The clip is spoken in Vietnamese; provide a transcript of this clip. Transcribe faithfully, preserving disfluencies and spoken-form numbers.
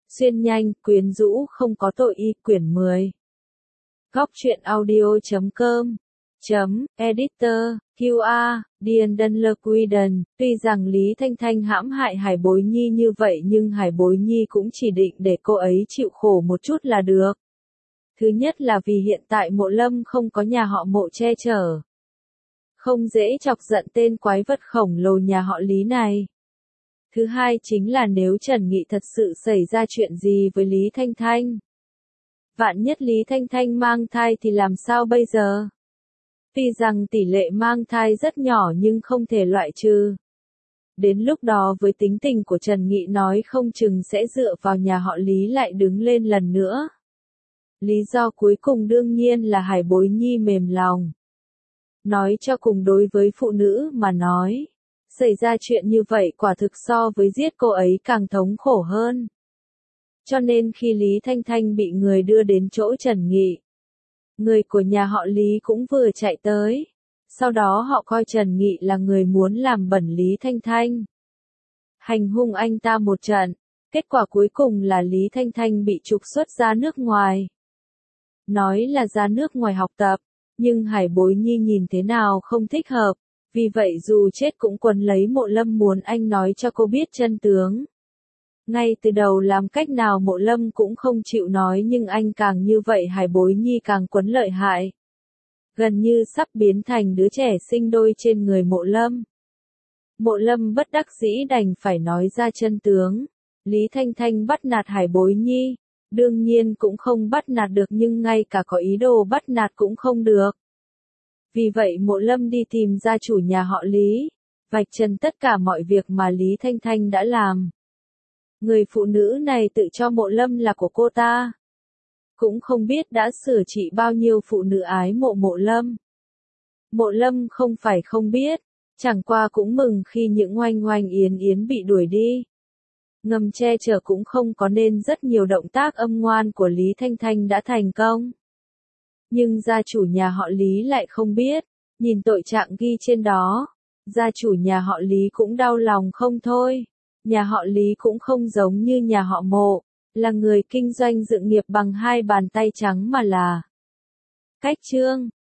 Xuyên nhanh, quyến rũ không có tội y quyển mười. Góc truyện audio chấm com chấm editor quy a Điền Đân Lơ Quy Đần. Tuy rằng Lý Thanh Thanh hãm hại Hải Bối Nhi như vậy nhưng Hải Bối Nhi cũng chỉ định để cô ấy chịu khổ một chút là được. Thứ nhất là vì hiện tại Mộ Lâm không có nhà họ Mộ che chở. Không dễ chọc giận tên quái vật khổng lồ nhà họ Lý này. Thứ hai chính là nếu Trần Nghị thật sự xảy ra chuyện gì với Lý Thanh Thanh. Vạn nhất Lý Thanh Thanh mang thai thì làm sao bây giờ? Tuy rằng tỷ lệ mang thai rất nhỏ nhưng không thể loại trừ. Đến lúc đó với tính tình của Trần Nghị nói không chừng sẽ dựa vào nhà họ Lý lại đứng lên lần nữa. Lý do cuối cùng đương nhiên là Hải Bối Nhi mềm lòng. Nói cho cùng đối với phụ nữ mà nói, xảy ra chuyện như vậy quả thực so với giết cô ấy càng thống khổ hơn. Cho nên khi Lý Thanh Thanh bị người đưa đến chỗ Trần Nghị, người của nhà họ Lý cũng vừa chạy tới. Sau đó họ coi Trần Nghị là người muốn làm bẩn Lý Thanh Thanh. Hành hung anh ta một trận, kết quả cuối cùng là Lý Thanh Thanh bị trục xuất ra nước ngoài. Nói là ra nước ngoài học tập, nhưng Hải Bối Nhi nhìn thế nào không thích hợp, vì vậy dù chết cũng quấn lấy Mộ Lâm muốn anh nói cho cô biết chân tướng. Ngay từ đầu làm cách nào Mộ Lâm cũng không chịu nói nhưng anh càng như vậy Hải Bối Nhi càng quấn lợi hại. Gần như sắp biến thành đứa trẻ sinh đôi trên người Mộ Lâm. Mộ Lâm bất đắc dĩ đành phải nói ra chân tướng. Lý Thanh Thanh bắt nạt Hải Bối Nhi. Đương nhiên cũng không bắt nạt được nhưng ngay cả có ý đồ bắt nạt cũng không được. Vì vậy Mộ Lâm đi tìm gia chủ nhà họ Lý, vạch trần tất cả mọi việc mà Lý Thanh Thanh đã làm. Người phụ nữ này tự cho Mộ Lâm là của cô ta. Cũng không biết đã sửa trị bao nhiêu phụ nữ ái mộ Mộ Lâm. Mộ Lâm không phải không biết, chẳng qua cũng mừng khi những oanh oanh yến yến bị đuổi đi. Ngầm che chở cũng không có nên rất nhiều động tác âm ngoan của Lý Thanh Thanh đã thành công. Nhưng gia chủ nhà họ Lý lại không biết, nhìn tội trạng ghi trên đó, gia chủ nhà họ Lý cũng đau lòng không thôi. Nhà họ Lý cũng không giống như nhà họ Mộ, là người kinh doanh sự nghiệp bằng hai bàn tay trắng mà là cách chương.